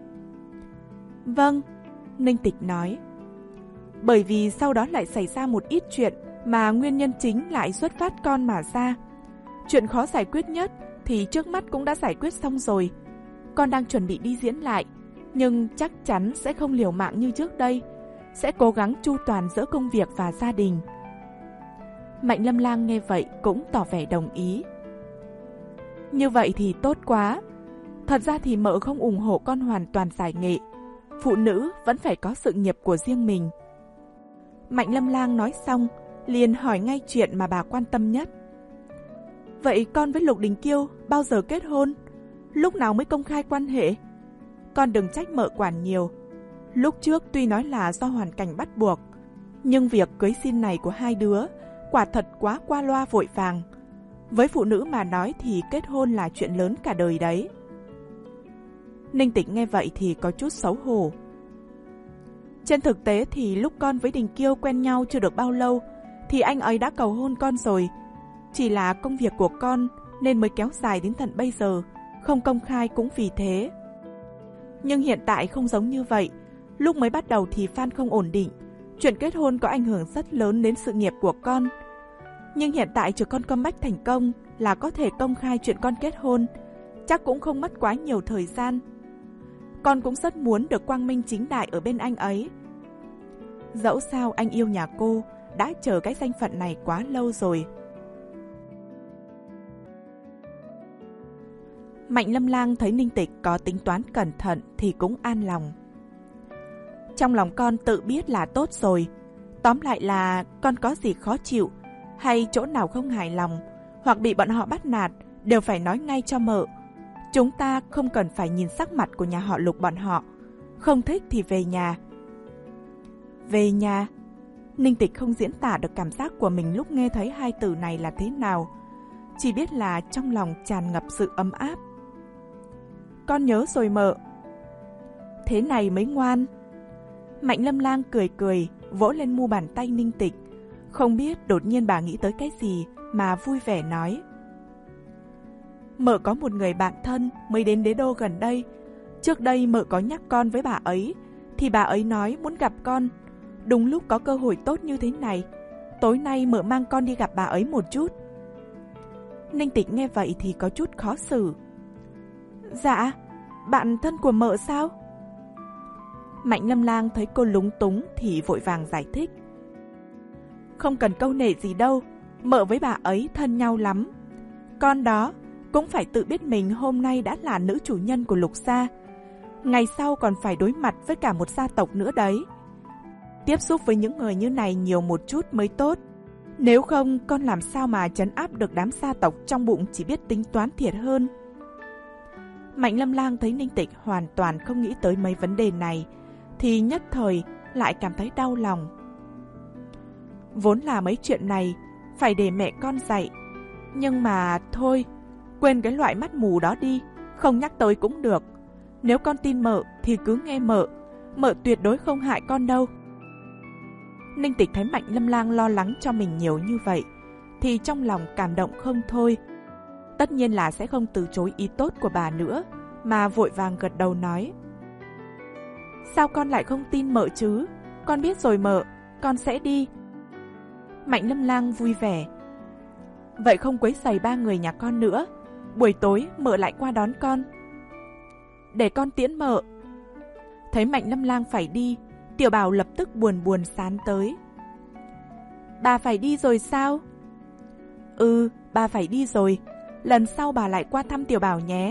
Vâng, Ninh Tịch nói. Bởi vì sau đó lại xảy ra một ít chuyện mà nguyên nhân chính lại xuất phát con mà ra. Chuyện khó giải quyết nhất thì trước mắt cũng đã giải quyết xong rồi. Con đang chuẩn bị đi diễn lại, nhưng chắc chắn sẽ không liều mạng như trước đây, sẽ cố gắng chu toàn giữa công việc và gia đình. Mạnh Lâm Lang nghe vậy cũng tỏ vẻ đồng ý. Như vậy thì tốt quá. Thật ra thì mợ không ủng hộ con hoàn toàn giải nghệ. Phụ nữ vẫn phải có sự nghiệp của riêng mình. Mạnh Lâm Lang nói xong, liền hỏi ngay chuyện mà bà quan tâm nhất. Vậy con với Lục Đình Kiêu bao giờ kết hôn? Lúc nào mới công khai quan hệ? Con đừng trách mợ quản nhiều. Lúc trước tuy nói là do hoàn cảnh bắt buộc, nhưng việc cưới xin này của hai đứa quả thật quá qua loa vội vàng. Với phụ nữ mà nói thì kết hôn là chuyện lớn cả đời đấy. Ninh Tịch nghe vậy thì có chút xấu hổ. Trên thực tế thì lúc con với Đình Kiêu quen nhau chưa được bao lâu thì anh ấy đã cầu hôn con rồi. Chỉ là công việc của con nên mới kéo dài đến tận bây giờ, không công khai cũng vì thế. Nhưng hiện tại không giống như vậy. Lúc mới bắt đầu thì Phan không ổn định, chuyện kết hôn có ảnh hưởng rất lớn đến sự nghiệp của con. Nhưng hiện tại chờ con comeback thành công là có thể công khai chuyện con kết hôn, chắc cũng không mất quá nhiều thời gian. Con cũng rất muốn được quang minh chính đại ở bên anh ấy. Dẫu sao anh yêu nhà cô đã chờ cái danh phận này quá lâu rồi. Mạnh Lâm Lang thấy Ninh Tịch có tính toán cẩn thận thì cũng an lòng. Trong lòng con tự biết là tốt rồi. Tóm lại là con có gì khó chịu hay chỗ nào không hài lòng hoặc bị bọn họ bắt nạt đều phải nói ngay cho mợ. Chúng ta không cần phải nhìn sắc mặt của nhà họ Lục bọn họ. Không thích thì về nhà. Về nhà? Ninh Tịch không diễn tả được cảm giác của mình lúc nghe thấy hai từ này là thế nào. Chỉ biết là trong lòng tràn ngập sự ấm áp. Con nhớ rồi mợ. Thế này mới ngoan. Mạnh Lâm Lang cười cười, vỗ lên mu bàn tay Ninh Tịch. Không biết đột nhiên bà nghĩ tới cái gì mà vui vẻ nói. Mợ có một người bạn thân mới đến đế đô gần đây. Trước đây mợ có nhắc con với bà ấy, thì bà ấy nói muốn gặp con. Đúng lúc có cơ hội tốt như thế này, tối nay mợ mang con đi gặp bà ấy một chút. Ninh Tịch nghe vậy thì có chút khó xử. Dạ, bạn thân của mợ sao? Mạnh Lâm Lang thấy cô lúng túng thì vội vàng giải thích. Không cần câu nệ gì đâu, mợ với bà ấy thân nhau lắm. Con đó cũng phải tự biết mình hôm nay đã là nữ chủ nhân của Lục gia. Ngày sau còn phải đối mặt với cả một gia tộc nữa đấy. Tiếp xúc với những người như này nhiều một chút mới tốt. Nếu không con làm sao mà trấn áp được đám gia tộc trong bụng chỉ biết tính toán thiệt hơn. Mạnh Lâm Lang thấy Ninh Tịch hoàn toàn không nghĩ tới mấy vấn đề này thì nhất thời lại cảm thấy đau lòng. Vốn là mấy chuyện này phải để mẹ con dạy, nhưng mà thôi, quên cái loại mắt mù đó đi, không nhắc tới cũng được. Nếu con tin mợ thì cứ nghe mợ, mợ tuyệt đối không hại con đâu. Ninh Tịch thấy Mạnh Lâm Lang lo lắng cho mình nhiều như vậy thì trong lòng cảm động không thôi. Tất nhiên là sẽ không từ chối ý tốt của bà nữa, mà vội vàng gật đầu nói. Sao con lại không tin mợ chứ? Con biết rồi mợ, con sẽ đi. Mạnh Lâm Lang vui vẻ. Vậy không quấy rầy ba người nhà con nữa, buổi tối mợ lại qua đón con. Để con tiễn mợ. Thấy Mạnh Lâm Lang phải đi, Tiểu Bảo lập tức buồn buồn sán tới. Bà phải đi rồi sao? Ừ, bà phải đi rồi. Lần sau bà lại qua thăm Tiểu Bảo nhé.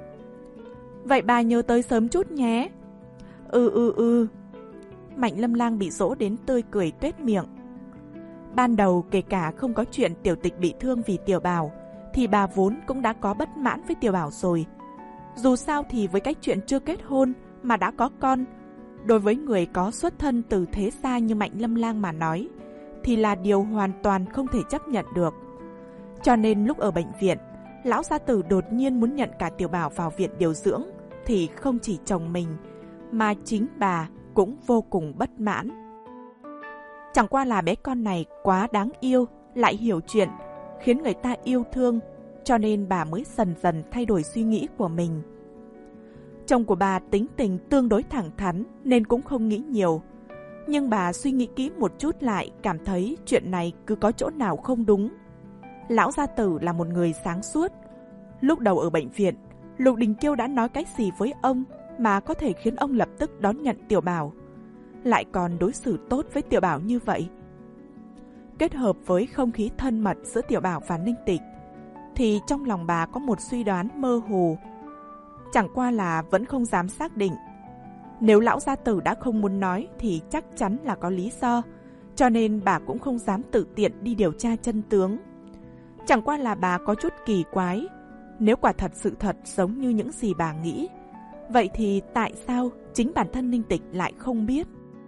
Vậy bà nhớ tới sớm chút nhé. Ừ ừ ừ. Mạnh Lâm Lang bị dỗ đến tươi cười tuét miệng. Ban đầu kể cả không có chuyện Tiểu Tịch bị thương vì Tiểu Bảo thì bà vốn cũng đã có bất mãn với Tiểu Bảo rồi. Dù sao thì với cái chuyện chưa kết hôn mà đã có con, đối với người có xuất thân từ thế gia như Mạnh Lâm Lang mà nói thì là điều hoàn toàn không thể chấp nhận được. Cho nên lúc ở bệnh viện, lão gia tử đột nhiên muốn nhận cả Tiểu Bảo vào viện điều dưỡng thì không chỉ chồng mình mà chính bà cũng vô cùng bất mãn. Chẳng qua là bé con này quá đáng yêu, lại hiểu chuyện, khiến người ta yêu thương, cho nên bà mới dần dần thay đổi suy nghĩ của mình. Chồng của bà tính tình tương đối thẳng thắn nên cũng không nghĩ nhiều. Nhưng bà suy nghĩ kỹ một chút lại cảm thấy chuyện này cứ có chỗ nào không đúng. Lão gia tử là một người sáng suốt. Lúc đầu ở bệnh viện, Lục Đình Kiêu đã nói cái gì với ông mà có thể khiến ông lập tức đón nhận Tiểu Bảo, lại còn đối xử tốt với Tiểu Bảo như vậy. Kết hợp với không khí thân mật giữa Tiểu Bảo và Ninh Tịch, thì trong lòng bà có một suy đoán mơ hồ. Chẳng qua là vẫn không dám xác định. Nếu lão gia tử đã không muốn nói thì chắc chắn là có lý do, cho nên bà cũng không dám tự tiện đi điều tra chân tướng. Chẳng qua là bà có chút kỳ quái. Nếu quả thật sự thật giống như những gì bà nghĩ, vậy thì tại sao chính bản thân Ninh Tịch lại không biết?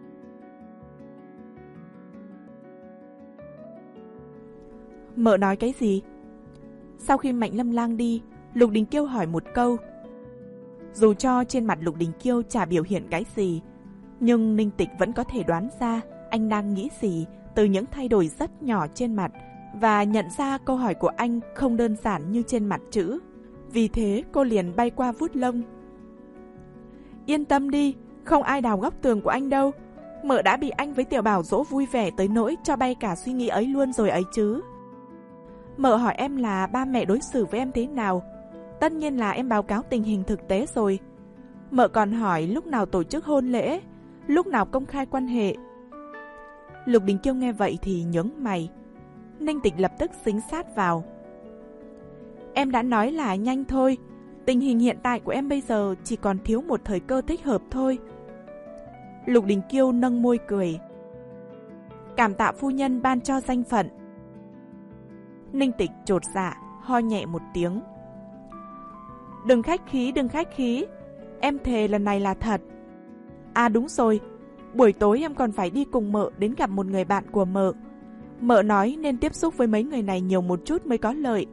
Mợ nói cái gì? Sau khi Mạnh Lâm Lang đi, Lục Đình Kiêu hỏi một câu. Dù cho trên mặt Lục Đình Kiêu chả biểu hiện cái gì, nhưng Ninh Tịch vẫn có thể đoán ra anh đang nghĩ gì từ những thay đổi rất nhỏ trên mặt, và nhận ra câu hỏi của anh không đơn giản như trên mặt chữ. Vì thế cô liền bay qua vuốt lông. Yên tâm đi, không ai đào góc tường của anh đâu. Mợ đã bị anh với Tiểu Bảo dỗ vui vẻ tới nỗi cho bay cả suy nghĩ ấy luôn rồi ấy chứ. Mợ hỏi em là ba mẹ đối xử với em thế nào. Tất nhiên là em báo cáo tình hình thực tế rồi. Mợ còn hỏi lúc nào tổ chức hôn lễ, lúc nào công khai quan hệ. Lục Đình Kiêu nghe vậy thì nhướng mày. Ninh Tịch lập tức dính sát vào. Em đã nói là nhanh thôi. Tình hình hiện tại của em bây giờ chỉ còn thiếu một thời cơ thích hợp thôi. Lục Đình Kiêu nâng môi cười. Cảm tạ phu nhân ban cho danh phận. Ninh Tịch chột dạ, ho nhẹ một tiếng. Đừng khách khí, đừng khách khí. Em thề lần này là thật. À đúng rồi, buổi tối em còn phải đi cùng mợ đến gặp một người bạn của mợ. Mợ nói nên tiếp xúc với mấy người này nhiều một chút mới có lợi.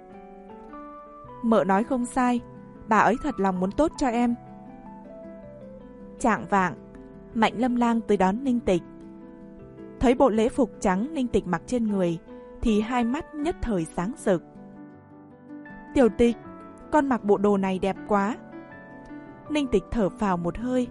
Mợ nói không sai, bà ấy thật lòng muốn tốt cho em. Chạng vạng, Mạnh Lâm Lang tới đón Ninh Tịch. Thấy bộ lễ phục trắng Ninh Tịch mặc trên người thì hai mắt nhất thời sáng rực. Tiểu Tịch, con mặc bộ đồ này đẹp quá. Ninh Tịch thở phào một hơi.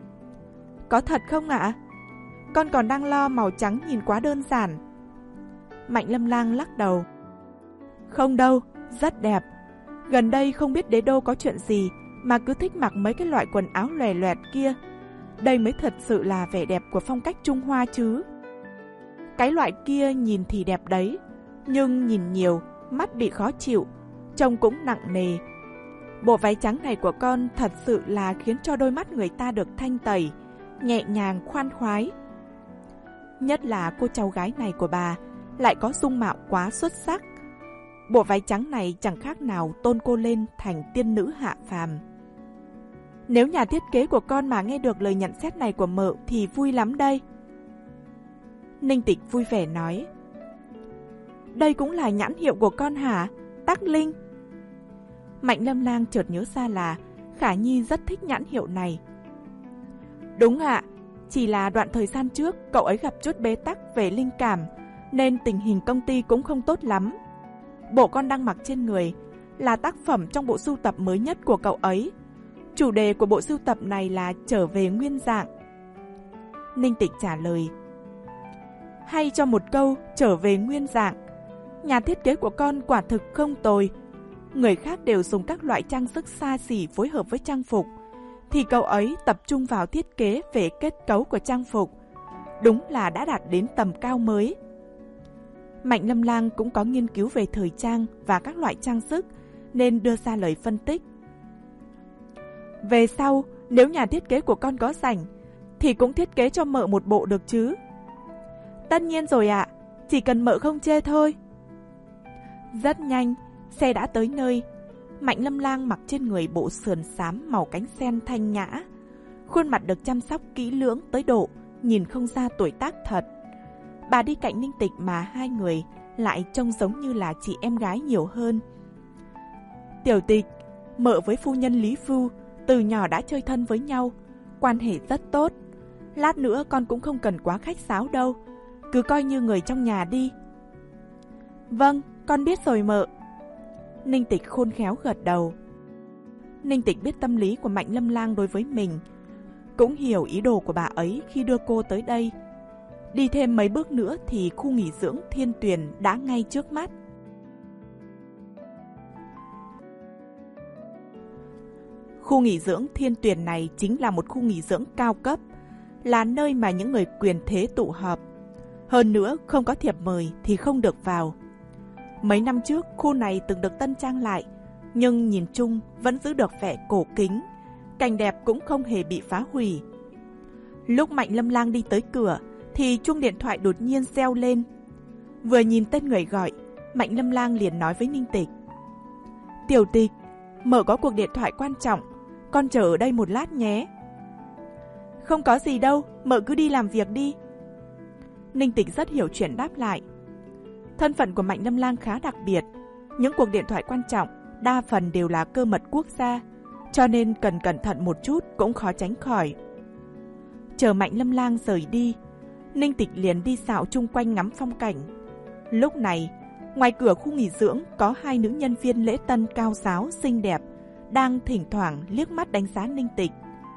Có thật không ạ? Con còn đang lo màu trắng nhìn quá đơn giản. Mạnh Lâm Lang lắc đầu. Không đâu, rất đẹp. Gần đây không biết đế đô có chuyện gì mà cứ thích mặc mấy cái loại quần áo lòe loẹt kia. Đây mới thật sự là vẻ đẹp của phong cách Trung Hoa chứ. Cái loại kia nhìn thì đẹp đấy, nhưng nhìn nhiều, mắt bị khó chịu, trông cũng nặng nề. Bộ váy trắng này của con thật sự là khiến cho đôi mắt người ta được thanh tẩy, nhẹ nhàng khoan khoái. Nhất là cô cháu gái này của bà lại có dung mạo quá xuất sắc. Bộ váy trắng này chẳng khác nào tôn cô lên thành tiên nữ hạ phàm. Nếu nhà thiết kế của con mà nghe được lời nhận xét này của mợ thì vui lắm đây. Ninh Tịch vui vẻ nói. Đây cũng là nhãn hiệu của con hả? Tắc Linh. Mạnh Lâm Lang chợt nhớ ra là Khả Nhi rất thích nhãn hiệu này. Đúng ạ, chỉ là đoạn thời gian trước cậu ấy gặp chút bế tắc về linh cảm, nên tình hình công ty cũng không tốt lắm. Bộ con đang mặc trên người là tác phẩm trong bộ sưu tập mới nhất của cậu ấy. Chủ đề của bộ sưu tập này là trở về nguyên dạng. Ninh Tịch trả lời. Hay cho một câu trở về nguyên dạng. Nhà thiết kế của con quả thực không tồi. Người khác đều dùng các loại trang sức xa xỉ phối hợp với trang phục, thì cậu ấy tập trung vào thiết kế về kết cấu của trang phục. Đúng là đã đạt đến tầm cao mới. Mạnh Lâm Lang cũng có nghiên cứu về thời trang và các loại trang sức, nên đưa ra lời phân tích. Về sau, nếu nhà thiết kế của con có rảnh, thì cũng thiết kế cho mợ một bộ được chứ. Tất nhiên rồi ạ, chỉ cần mợ không chê thôi. Rất nhanh, xe đã tới nơi. Mạnh Lâm Lang mặc trên người bộ sườn xám màu cánh sen thanh nhã. Khuôn mặt được chăm sóc kỹ lưỡng tới độ nhìn không ra tuổi tác thật. Bà đi cạnh Ninh Tịch mà hai người lại trông giống như là chị em gái nhiều hơn. Tiểu Tịch, mợ với phu nhân Lý Phu từ nhỏ đã chơi thân với nhau, quan hệ rất tốt. Lát nữa con cũng không cần quá khách sáo đâu, cứ coi như người trong nhà đi. Vâng, con biết rồi mợ. Ninh Tịch khôn khéo gật đầu. Ninh Tịch biết tâm lý của Mạnh Lâm Lang đối với mình, cũng hiểu ý đồ của bà ấy khi đưa cô tới đây. Đi thêm mấy bước nữa thì khu nghỉ dưỡng Thiên Tuyền đã ngay trước mắt. Khu nghỉ dưỡng Thiên Tuyền này chính là một khu nghỉ dưỡng cao cấp, là nơi mà những người quyền thế tụ họp. Hơn nữa, không có thiệp mời thì không được vào. Mấy năm trước, khu này từng được tân trang lại, nhưng nhìn chung vẫn giữ được vẻ cổ kính, cảnh đẹp cũng không hề bị phá hủy. Lúc Mạnh Lâm Lang đi tới cửa, thì chuông điện thoại đột nhiên reo lên. Vừa nhìn tên người gọi, Mạnh Lâm Lang liền nói với Ninh Tịch: Tiểu Tịch, mợ có cuộc điện thoại quan trọng, con chờ ở đây một lát nhé. Không có gì đâu, mợ cứ đi làm việc đi. Ninh Tịch rất hiểu chuyện đáp lại. Thân phận của Mạnh Lâm Lang khá đặc biệt, những cuộc điện thoại quan trọng đa phần đều là cơ mật quốc gia, cho nên cần cẩn thận một chút cũng khó tránh khỏi. Chờ Mạnh Lâm Lang rời đi, Ninh Tịch liền đi dạo chung quanh ngắm phong cảnh. Lúc này, ngoài cửa khu nghỉ dưỡng có hai nữ nhân viên lễ tân cao ráo xinh đẹp, đang thỉnh thoảng liếc mắt đánh giá Ninh Tịch.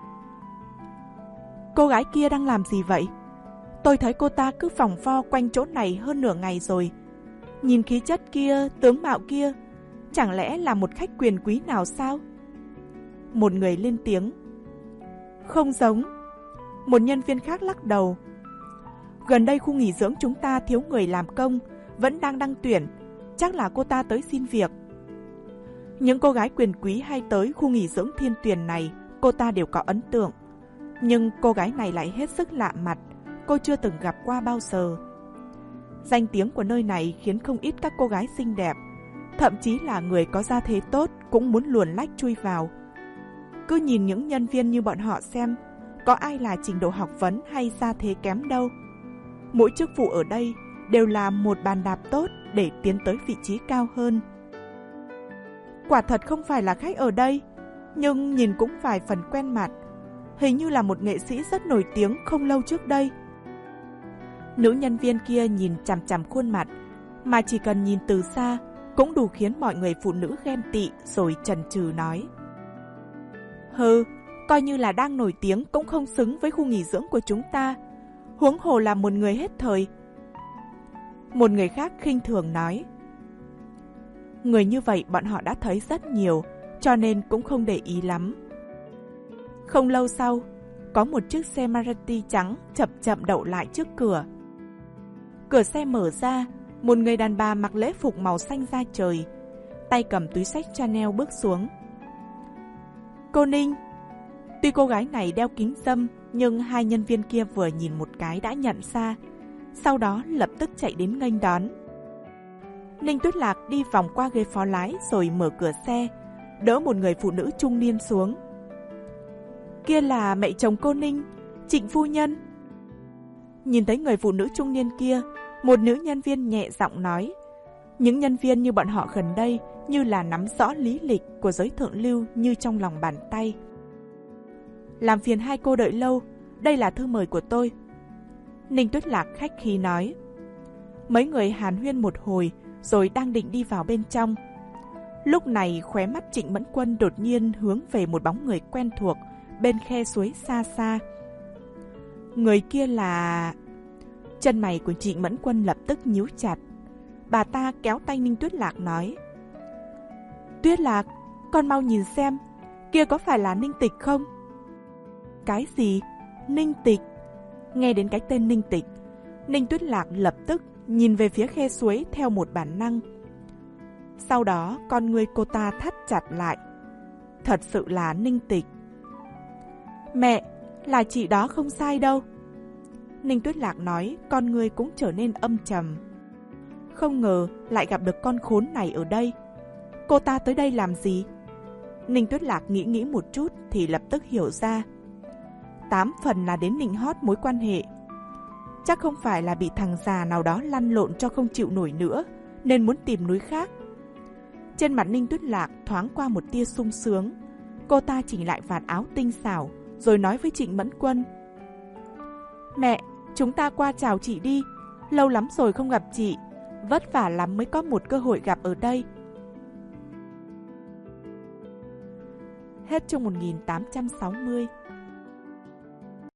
Cô gái kia đang làm gì vậy? Tôi thấy cô ta cứ vòng vo quanh chỗ này hơn nửa ngày rồi. Nhìn khí chất kia, tướng mạo kia, chẳng lẽ là một khách quyền quý nào sao? Một người lên tiếng. Không giống. Một nhân viên khác lắc đầu. Gần đây khu nghỉ dưỡng chúng ta thiếu người làm công, vẫn đang đăng tuyển, chắc là cô ta tới xin việc. Những cô gái quyền quý hay tới khu nghỉ dưỡng Thiên Tuyền này, cô ta đều có ấn tượng. Nhưng cô gái này lại hết sức lạ mặt, cô chưa từng gặp qua bao giờ. Danh tiếng của nơi này khiến không ít các cô gái xinh đẹp, thậm chí là người có gia thế tốt cũng muốn luồn lách chui vào. Cứ nhìn những nhân viên như bọn họ xem, có ai là trình độ học vấn hay gia thế kém đâu. Mỗi chức vụ ở đây đều là một bàn đạp tốt để tiến tới vị trí cao hơn. Quả thật không phải là khách ở đây, nhưng nhìn cũng vài phần quen mặt. Hình như là một nghệ sĩ rất nổi tiếng không lâu trước đây. Nữ nhân viên kia nhìn chằm chằm khuôn mặt, mà chỉ cần nhìn từ xa cũng đủ khiến mọi người phụ nữ ghen tị, rồi chần chừ nói: Hừ, coi như là đang nổi tiếng cũng không xứng với khu nghỉ dưỡng của chúng ta, huống hồ là một người hết thời. Một người khác khinh thường nói: Người như vậy bọn họ đã thấy rất nhiều, cho nên cũng không để ý lắm. Không lâu sau, có một chiếc xe Maserati trắng chậm chậm đậu lại trước cửa. Cửa xe mở ra, một người đàn bà mặc lễ phục màu xanh da trời, tay cầm túi xách Chanel bước xuống. Cô Ninh. Tuy cô gái này đeo kính râm, nhưng hai nhân viên kia vừa nhìn một cái đã nhận ra, sau đó lập tức chạy đến nghênh đón. Ninh Tuyết Lạc đi vòng qua ghế phó lái rồi mở cửa xe, đỡ một người phụ nữ trung niên xuống. Kia là mẹ chồng cô Ninh, Trịnh phu nhân. Nhìn thấy người phụ nữ trung niên kia, một nữ nhân viên nhẹ giọng nói. Những nhân viên như bọn họ gần đây như là nắm rõ lý lịch của giới thượng lưu như trong lòng bàn tay. Làm phiền hai cô đợi lâu, đây là thư mời của tôi. Ninh Tuyết Lạc khách khí nói. Mấy người hàn huyên một hồi rồi đang định đi vào bên trong. Lúc này khóe mắt Trịnh Mẫn Quân đột nhiên hướng về một bóng người quen thuộc bên khe suối xa xa. Người kia là... Chân mày của Trịnh Mẫn Quân lập tức nhíu chặt. Bà ta kéo tay Ninh Tuyết Lạc nói. Tuyết Lạc, con mau nhìn xem, kia có phải là Ninh Tịch không? Cái gì? Ninh Tịch? Nghe đến cái tên Ninh Tịch, Ninh Tuyết Lạc lập tức nhìn về phía khe suối theo một bản năng. Sau đó con người cô ta thắt chặt lại. Thật sự là Ninh Tịch. Mẹ, là chị đó không sai đâu. Ninh Tuyết Lạc nói, con người cũng trở nên âm trầm. Không ngờ lại gặp được con khốn này ở đây. Cô ta tới đây làm gì? Ninh Tuyết Lạc nghĩ nghĩ một chút thì lập tức hiểu ra. Tám phần là đến nịnh hót mối quan hệ. Chắc không phải là bị thằng già nào đó lăn lộn cho không chịu nổi nữa, nên muốn tìm núi khác. Trên mặt Ninh Tuyết Lạc thoáng qua một tia sung sướng. Cô ta chỉnh lại vạt áo tinh xảo, rồi nói với Trịnh Mẫn Quân. Mẹ, chúng ta qua chào chị đi. Lâu lắm rồi không gặp chị. vất vả lắm mới có một cơ hội gặp ở đây. Hết chương một nghìn tám trăm sáu mươi.